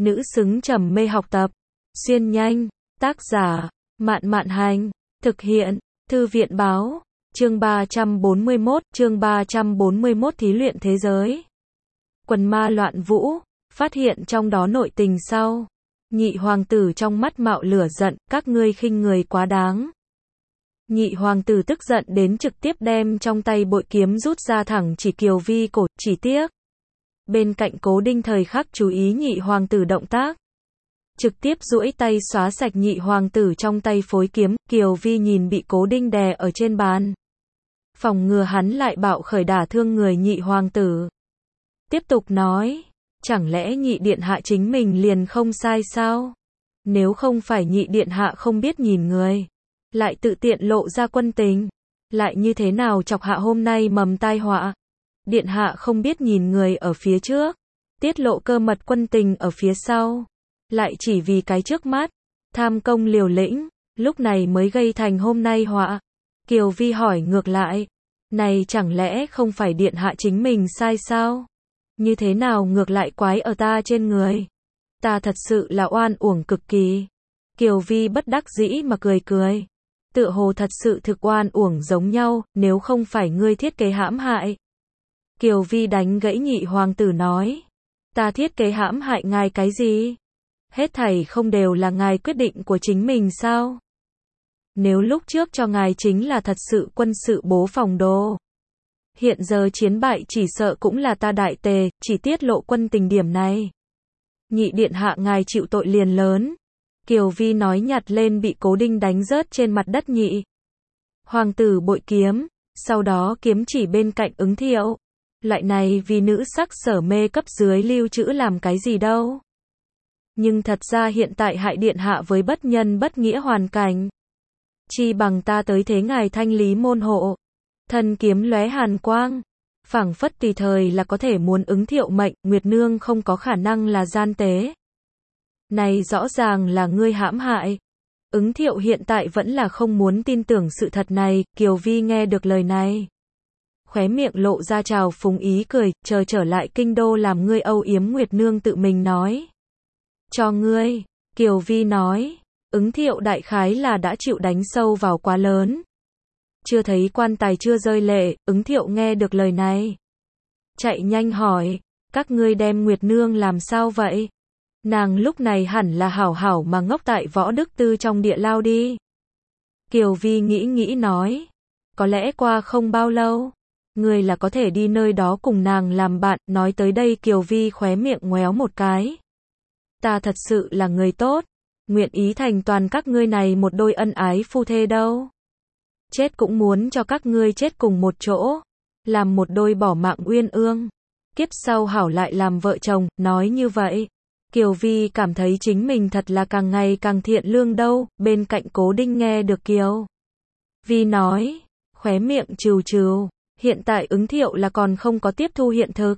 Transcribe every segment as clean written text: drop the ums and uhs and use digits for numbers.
nữ xứng trầm mê học tập. Xuyên nhanh, tác giả, Mạn Mạn Hành, thực hiện, Thư viện Báo, chương 341, thí luyện thế giới. Quần ma loạn vũ, phát hiện trong đó nội tình sau. Nhị hoàng tử trong mắt mạo lửa giận, các ngươi khinh người quá đáng. Nhị hoàng tử tức giận đến trực tiếp đem trong tay bội kiếm rút ra thẳng chỉ Kiều Vi cổ, chỉ tiếc. Bên cạnh Cố Đinh thời khắc chú ý nhị hoàng tử động tác. Trực tiếp duỗi tay xóa sạch nhị hoàng tử trong tay phối kiếm, Kiều Vi nhìn bị Cố Đinh đè ở trên bàn. Phòng ngừa hắn lại bạo khởi đả thương người nhị hoàng tử. Tiếp tục nói, chẳng lẽ nhị điện hạ chính mình liền không sai sao? Nếu không phải nhị điện hạ không biết nhìn người, lại tự tiện lộ ra quân tình, lại như thế nào chọc hạ hôm nay mầm tai họa? Điện hạ không biết nhìn người ở phía trước, tiết lộ cơ mật quân tình ở phía sau, lại chỉ vì cái trước mắt, tham công liều lĩnh, lúc này mới gây thành hôm nay họa. Kiều Vi hỏi ngược lại, này chẳng lẽ không phải điện hạ chính mình sai sao? Như thế nào ngược lại quái ở ta trên người? Ta thật sự là oan uổng cực kỳ. Kiều Vi bất đắc dĩ mà cười cười. Tựa hồ thật sự thực oan uổng giống nhau, nếu không phải ngươi thiết kế hãm hại. Kiều Vi đánh gãy nhị hoàng tử nói. Ta thiết kế hãm hại ngài cái gì? Hết thảy không đều là ngài quyết định của chính mình sao? Nếu lúc trước cho ngài chính là thật sự quân sự bố phòng đồ. Hiện giờ chiến bại chỉ sợ cũng là ta đại tề, chỉ tiết lộ quân tình điểm này. Nhị điện hạ ngài chịu tội liền lớn. Kiều Vi nói nhặt lên bị Cố Đinh đánh rớt trên mặt đất nhị hoàng tử bội kiếm, sau đó kiếm chỉ bên cạnh Ứng Thiệu. Loại này vì nữ sắc sở mê cấp dưới lưu trữ làm cái gì đâu. Nhưng thật ra hiện tại hại điện hạ với bất nhân bất nghĩa hoàn cảnh. Chi bằng ta tới thế ngài thanh lý môn hộ. Thân kiếm lóe hàn quang, phảng phất tùy thời là có thể muốn Ứng Thiệu mệnh, Nguyệt Nương không có khả năng là gian tế. Này rõ ràng là ngươi hãm hại. Ứng Thiệu hiện tại vẫn là không muốn tin tưởng sự thật này, Kiều Vi nghe được lời này. Khóe miệng lộ ra trào phúng ý cười, chờ trở lại kinh đô làm ngươi âu yếm Nguyệt Nương tự mình nói. Cho ngươi, Kiều Vi nói, Ứng Thiệu đại khái là đã chịu đánh sâu vào quá lớn. Chưa thấy quan tài chưa rơi lệ, Ứng Thiệu nghe được lời này. Chạy nhanh hỏi, các ngươi đem Nguyệt Nương làm sao vậy? Nàng lúc này hẳn là hảo hảo mà ngốc tại Võ Đức Tư trong địa lao đi. Kiều Vi nghĩ nói, có lẽ qua không bao lâu, ngươi là có thể đi nơi đó cùng nàng làm bạn. Nói tới đây Kiều Vi khóe miệng ngoéo một cái. Ta thật sự là người tốt, nguyện ý thành toàn các ngươi này một đôi ân ái phu thê đâu. Chết cũng muốn cho các ngươi chết cùng một chỗ, làm một đôi bỏ mạng uyên ương. Kiếp sau hảo lại làm vợ chồng, nói như vậy. Kiều Vi cảm thấy chính mình thật là càng ngày càng thiện lương đâu, bên cạnh Cố Đinh nghe được Kiều Vi nói, khóe miệng trừ trừ, hiện tại Ứng Thiệu là còn không có tiếp thu hiện thực.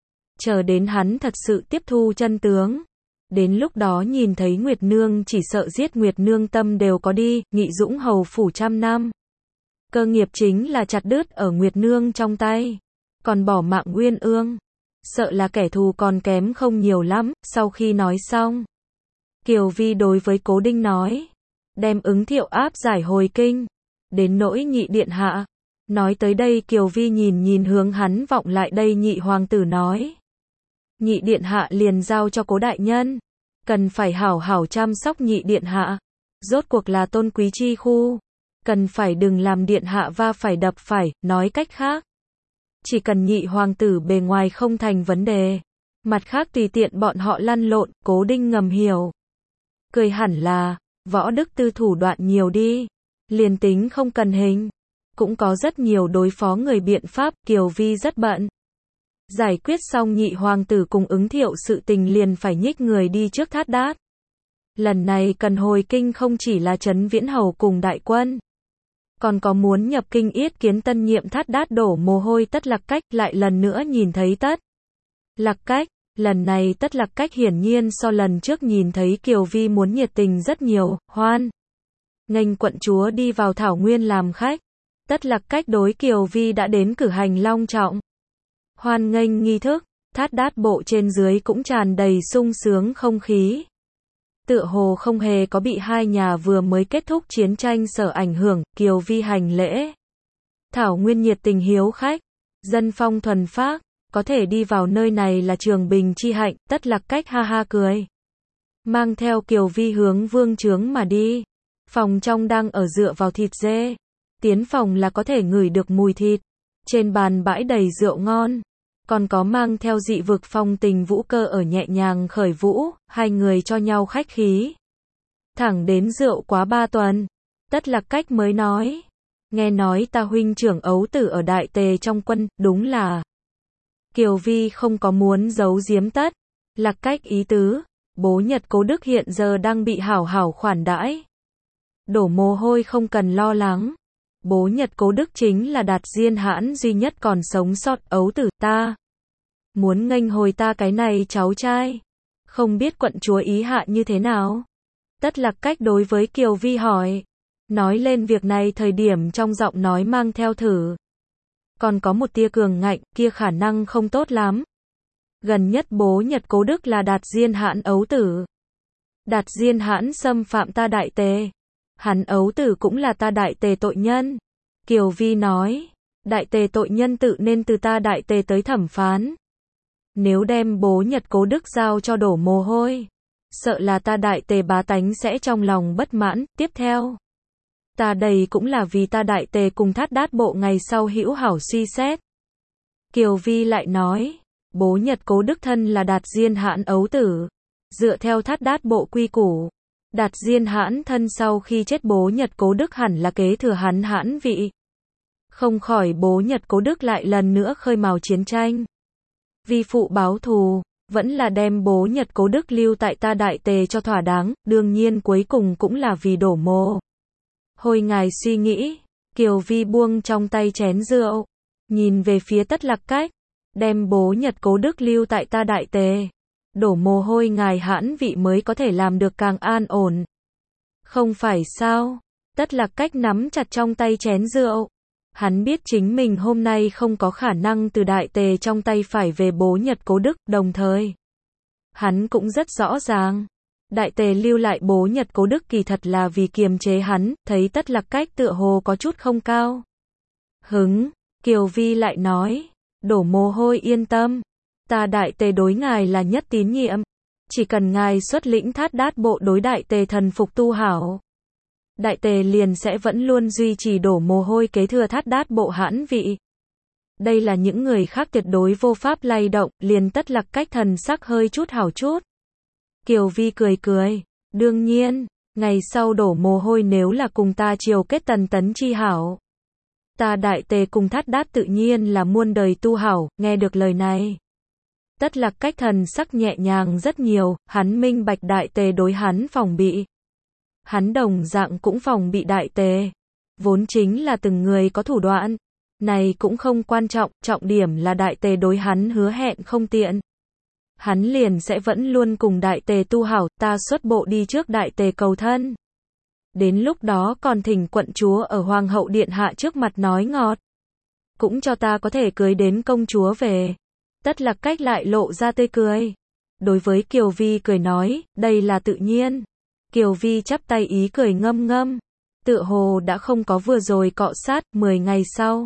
Chờ đến hắn thật sự tiếp thu chân tướng. Đến lúc đó nhìn thấy Nguyệt Nương chỉ sợ giết Nguyệt Nương tâm đều có đi, Nghị Dũng hầu phủ trăm năm. Cơ nghiệp chính là chặt đứt ở Nguyệt Nương trong tay. Còn bỏ mạng uyên ương. Sợ là kẻ thù còn kém không nhiều lắm. Sau khi nói xong, Kiều Vi đối với Cố Đinh nói, đem Ứng Thiệu áp giải hồi kinh. Đến nỗi nhị điện hạ. Nói tới đây Kiều Vi nhìn hướng hắn vọng lại đây nhị hoàng tử nói. Nhị điện hạ liền giao cho Cố đại nhân. Cần phải hảo hảo chăm sóc nhị điện hạ. Rốt cuộc là tôn quý chi khu. Cần phải đừng làm điện hạ va phải đập phải, nói cách khác. Chỉ cần nhị hoàng tử bề ngoài không thành vấn đề. Mặt khác tùy tiện bọn họ lăn lộn, Cố Đinh ngầm hiểu. Cười hẳn là, Võ Đức Tư thủ đoạn nhiều đi. Liền tính không cần hình. Cũng có rất nhiều đối phó người biện pháp, Kiều Vi rất bận. Giải quyết xong nhị hoàng tử cùng Ứng Thiệu sự tình liền phải nhích người đi trước Thát Đát. Lần này cần hồi kinh không chỉ là Trấn Viễn Hầu cùng đại quân. Còn có muốn nhập kinh yết kiến tân nhiệm Thát Đát đổ mồ hôi Tất Lạc Cách, lại lần nữa nhìn thấy Tất Lạc Cách. Lần này Tất Lạc Cách hiển nhiên so lần trước nhìn thấy Kiều Vi muốn nhiệt tình rất nhiều, hoan nghênh quận chúa đi vào Thảo Nguyên làm khách. Tất Lạc Cách đối Kiều Vi đã đến cử hành long trọng hoan nghênh nghi thức. Thát Đát Bộ trên dưới cũng tràn đầy sung sướng không khí. Tựa hồ không hề có bị hai nhà vừa mới kết thúc chiến tranh sở ảnh hưởng. Kiều Vi hành lễ. Thảo Nguyên nhiệt tình hiếu khách. Dân phong thuần phác. Có thể đi vào nơi này là trường bình chi hạnh. Tất Lạc Cách ha ha cười. Mang theo Kiều Vi hướng vương trướng mà đi. Phòng trong đang ở dựa vào thịt dê. Tiến phòng là có thể ngửi được mùi thịt. Trên bàn bãi đầy rượu ngon. Còn có mang theo dị vực phong tình Vũ Cơ ở nhẹ nhàng khởi vũ. Hai người cho nhau khách khí. Thẳng đến rượu quá 3 tuần. Tất Lạc Cách mới nói. Nghe nói ta huynh trưởng ấu tử ở Đại Tề trong quân. Đúng là. Kiều Vi không có muốn giấu giếm Tất Lạc Cách ý tứ. Bố Nhật Cố Đức hiện giờ đang bị hảo hảo khoản đãi. Đổ mồ hôi không cần lo lắng. Bố Nhật Cố Đức chính là Đạt Diên Hãn duy nhất còn sống sót. Ấu tử ta muốn nghênh hồi ta cái này cháu trai. Không biết quận chúa ý hạ như thế nào? Tất Lạc Cách đối với Kiều Vi hỏi. Nói lên việc này thời điểm trong giọng nói mang theo thử. Còn có một tia cường ngạnh, kia khả năng không tốt lắm. Gần nhất bố Nhật Cố Đức là Đạt Diên Hãn ấu tử. Đạt Diên Hãn xâm phạm ta Đại Tề. Hắn ấu tử cũng là ta Đại Tề tội nhân. Kiều Vi nói. Đại Tề tội nhân tự nên từ ta Đại Tề tới thẩm phán. Nếu đem bố Nhật Cố Đức giao cho đổ mồ hôi. Sợ là ta Đại Tề bá tánh sẽ trong lòng bất mãn. Tiếp theo. Ta đây cũng là vì ta Đại Tề cùng Thát Đát Bộ ngày sau hữu hảo suy xét. Kiều Vi lại nói. Bố Nhật Cố Đức thân là Đạt Diên Hãn ấu tử. Dựa theo Thát Đát Bộ quy củ. Đạt Diên Hãn thân sau khi chết bố Nhật Cố Đức hẳn là kế thừa hắn hãn vị. Không khỏi bố Nhật Cố Đức lại lần nữa khơi mào chiến tranh. Vì phụ báo thù, vẫn là đem bố Nhật Cố Đức lưu tại ta Đại Tề cho thỏa đáng, đương nhiên cuối cùng cũng là vì đổ mồ. Hồi ngài suy nghĩ, Kiều Vi buông trong tay chén rượu, nhìn về phía Tất Lạc Cách, đem bố Nhật Cố Đức lưu tại ta Đại Tề. Đổ mồ hôi ngài hãn vị mới có thể làm được càng an ổn. Không phải sao? Tất Lạc Cách nắm chặt trong tay chén rượu. Hắn biết chính mình hôm nay không có khả năng từ Đại Tề trong tay phải về bố Nhật Cố Đức, đồng thời. Hắn cũng rất rõ ràng. Đại Tề lưu lại bố Nhật Cố Đức kỳ thật là vì kiềm chế hắn, thấy Tất Lạc Cách tựa hồ có chút không cao hứng, Kiều Vi lại nói, đổ mồ hôi yên tâm. Ta Đại Tề đối ngài là nhất tín nhiệm. Chỉ cần ngài xuất lĩnh Thát Đát Bộ đối Đại Tề thần phục tu hảo. Đại Tề liền sẽ vẫn luôn duy trì đổ mồ hôi kế thừa Thát Đát Bộ hãn vị. Đây là những người khác tuyệt đối vô pháp lay động, liền Tất Lạc Cách thần sắc hơi chút hảo chút. Kiều Vi cười cười. Đương nhiên, ngày sau đổ mồ hôi nếu là cùng ta triều kết tần tấn chi hảo. Ta Đại Tề cùng Thát Đát tự nhiên là muôn đời tu hảo, nghe được lời này. Tất Lạc Cách thần sắc nhẹ nhàng rất nhiều, hắn minh bạch Đại Tề đối hắn phòng bị. Hắn đồng dạng cũng phòng bị Đại Tề. Vốn chính là từng người có thủ đoạn. Này cũng không quan trọng, trọng điểm là Đại Tề đối hắn hứa hẹn không tiện. Hắn liền sẽ vẫn luôn cùng Đại Tề tu hảo, ta xuất bộ đi trước Đại Tề cầu thân. Đến lúc đó còn thỉnh quận chúa ở Hoàng hậu điện hạ trước mặt nói ngọt. Cũng cho ta có thể cưới đến công chúa về. Tất Lạc Cách lại lộ ra tươi cười. Đối với Kiều Vi cười nói, đây là tự nhiên. Kiều Vi chắp tay ý cười ngâm ngâm. Tựa hồ đã không có vừa rồi cọ sát, 10 ngày sau.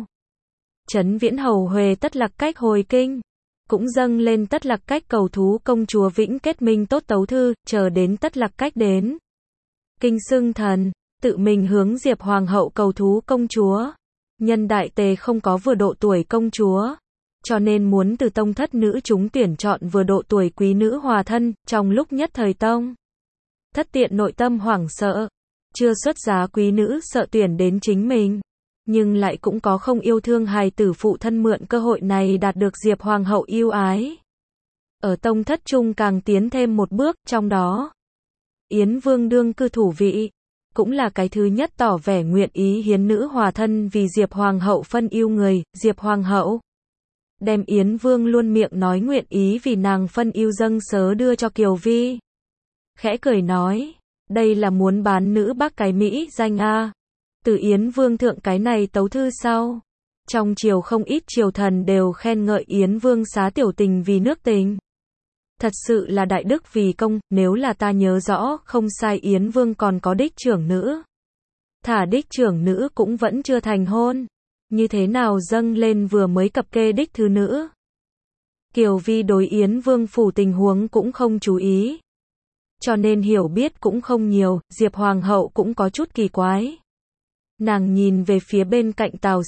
Trấn Viễn hầu huề Tất Lạc Cách hồi kinh. Cũng dâng lên Tất Lạc Cách cầu thú công chúa Vĩnh kết minh tốt tấu thư, chờ đến Tất Lạc Cách đến. Kinh xưng thần, tự mình hướng Diệp Hoàng hậu cầu thú công chúa. Nhân Đại Tề không có vừa độ tuổi công chúa. Cho nên muốn từ tông thất nữ chúng tuyển chọn vừa độ tuổi quý nữ hòa thân, trong lúc nhất thời tông. Thất tiện nội tâm hoảng sợ. Chưa xuất giá quý nữ sợ tuyển đến chính mình. Nhưng lại cũng có không yêu thương hài tử phụ thân mượn cơ hội này đạt được Diệp Hoàng hậu yêu ái. Ở tông thất trung càng tiến thêm một bước, trong đó. Yến Vương đương cư thủ vị. Cũng là cái thứ nhất tỏ vẻ nguyện ý hiến nữ hòa thân vì Diệp Hoàng hậu phân yêu người, Diệp Hoàng hậu. Đem Yến Vương luôn miệng nói nguyện ý vì nàng phân yêu dâng sớ đưa cho Kiều Vi. Khẽ cười nói, đây là muốn bán nữ bác cái Mỹ danh a. Từ Yến Vương thượng cái này tấu thư sau. Trong triều không ít triều thần đều khen ngợi Yến Vương xá tiểu tình vì nước tình. Thật sự là đại đức vì công, nếu là ta nhớ rõ không sai Yến Vương còn có đích trưởng nữ. Thả đích trưởng nữ cũng vẫn chưa thành hôn. Như thế nào dâng lên vừa mới cập kê đích thứ nữ. Kiều Vi đối Yến Vương phủ tình huống cũng không chú ý. Cho nên hiểu biết cũng không nhiều, Diệp Hoàng hậu cũng có chút kỳ quái. Nàng nhìn về phía bên cạnh Tào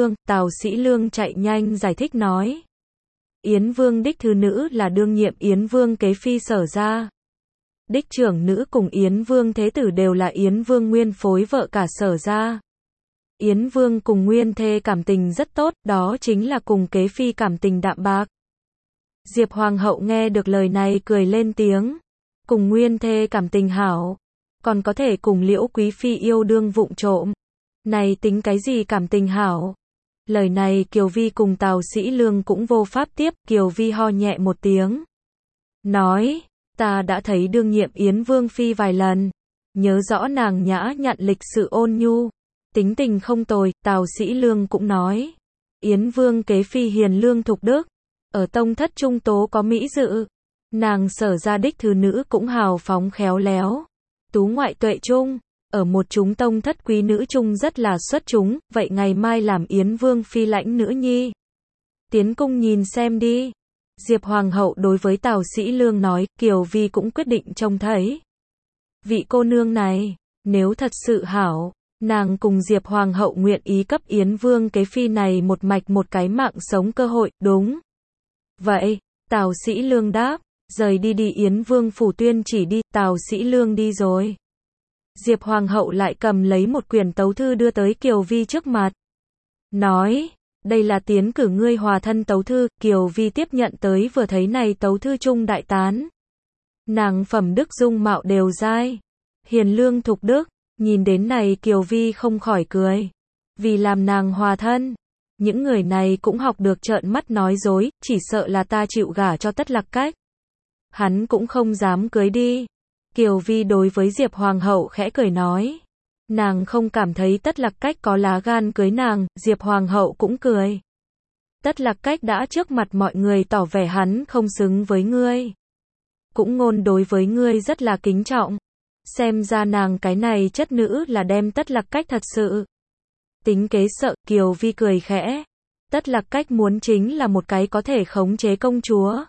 Sĩ Lương chạy nhanh giải thích nói. Yến Vương đích thứ nữ là đương nhiệm Yến Vương kế phi Sở gia. Đích trưởng nữ cùng Yến Vương thế tử đều là Yến Vương nguyên phối vợ cả Sở gia. Yến Vương cùng nguyên thê cảm tình rất tốt, đó chính là cùng kế phi cảm tình đạm bạc. Diệp Hoàng hậu nghe được lời này cười lên tiếng. Cùng nguyên thê cảm tình hảo. Còn có thể cùng Liễu Quý phi yêu đương vụng trộm. Này tính cái gì cảm tình hảo? Lời này Kiều Vi cùng Tào Sĩ Lương cũng vô pháp tiếp, Kiều Vi ho nhẹ một tiếng. Nói, ta đã thấy đương nhiệm Yến Vương phi vài lần. Nhớ rõ nàng nhã nhặn lịch sự ôn nhu. Tính tình không tồi, Tào Sĩ Lương cũng nói. Yến Vương kế phi hiền lương thục đức. Ở tông thất trung tố có mỹ dự. Nàng Sở gia đích thứ nữ cũng hào phóng khéo léo. Tú ngoại tuệ trung. Ở một chúng tông thất quý nữ chung rất là xuất chúng, vậy ngày mai làm Yến Vương phi lãnh nữ nhi. Tiến cung nhìn xem đi. Diệp Hoàng hậu đối với Tào Sĩ Lương nói, Kiều Vi cũng quyết định trông thấy. Vị cô nương này, nếu thật sự hảo, nàng cùng Diệp Hoàng hậu nguyện ý cấp Yến Vương kế phi này một mạch một cái mạng sống cơ hội, đúng. Vậy, Tào Sĩ Lương đáp, rời đi Yến Vương phủ tuyên chỉ đi, Tào Sĩ Lương đi rồi. Diệp Hoàng hậu lại cầm lấy một quyển tấu thư đưa tới Kiều Vi trước mặt. Nói, đây là tiến cử ngươi hòa thân tấu thư, Kiều Vi tiếp nhận tới vừa thấy này tấu thư trung đại tán. Nàng phẩm đức dung mạo đều dai. Hiền lương thục đức, nhìn đến này Kiều Vi không khỏi cười. Vì làm nàng hòa thân. Những người này cũng học được trợn mắt nói dối, chỉ sợ là ta chịu gả cho Tất Lạc Cách. Hắn cũng không dám cưới đi. Kiều Vi đối với Diệp Hoàng hậu khẽ cười nói. Nàng không cảm thấy Tất Lạc Cách có lá gan cưới nàng, Diệp Hoàng hậu cũng cười. Tất Lạc Cách đã trước mặt mọi người tỏ vẻ hắn không xứng với ngươi. Cũng ngôn đối với ngươi rất là kính trọng. Xem ra nàng cái này chất nữ là đem Tất Lạc Cách thật sự. Tính kế sợ, Kiều Vi cười khẽ. Tất Lạc Cách muốn chính là một cái có thể khống chế công chúa.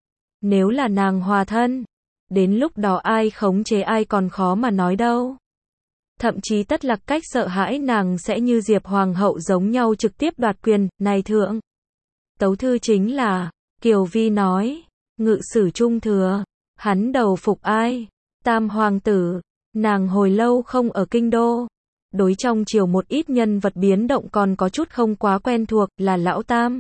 Nếu là nàng hòa thân. Đến lúc đó ai khống chế ai còn khó mà nói đâu. Thậm chí Tất Lạc Cách sợ hãi nàng sẽ như Diệp Hoàng hậu giống nhau trực tiếp đoạt quyền, này thượng. Tấu thư chính là, Kiều Vi nói, ngự sử trung thừa, hắn đầu phục ai? Tam hoàng tử, nàng hồi lâu không ở kinh đô. Đối trong triều một ít nhân vật biến động còn có chút không quá quen thuộc, là lão Tam.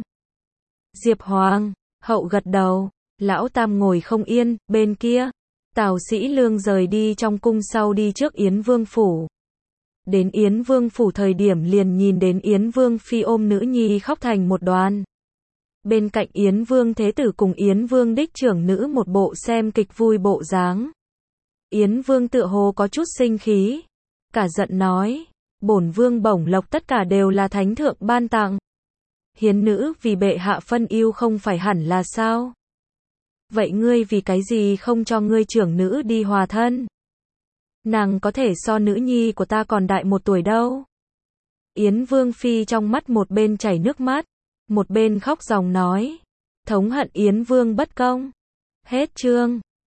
Diệp Hoàng hậu gật đầu, lão Tam ngồi không yên, bên kia. Tào Sĩ Lương rời đi trong cung sau đi trước Yến Vương phủ. Đến Yến Vương phủ thời điểm liền nhìn đến Yến Vương phi ôm nữ nhi khóc thành một đoàn. Bên cạnh Yến Vương thế tử cùng Yến Vương đích trưởng nữ một bộ xem kịch vui bộ dáng. Yến Vương tựa hồ có chút sinh khí. Cả giận nói, bổn vương bổng lộc tất cả đều là thánh thượng ban tặng. Hiến nữ vì bệ hạ phân ưu không phải hẳn là sao? Vậy ngươi vì cái gì không cho ngươi trưởng nữ đi hòa thân? Nàng có thể so nữ nhi của ta còn đại một tuổi đâu. Yến Vương phi trong mắt một bên chảy nước mắt, một bên khóc ròng nói. Thống hận Yến Vương bất công. Hết chương.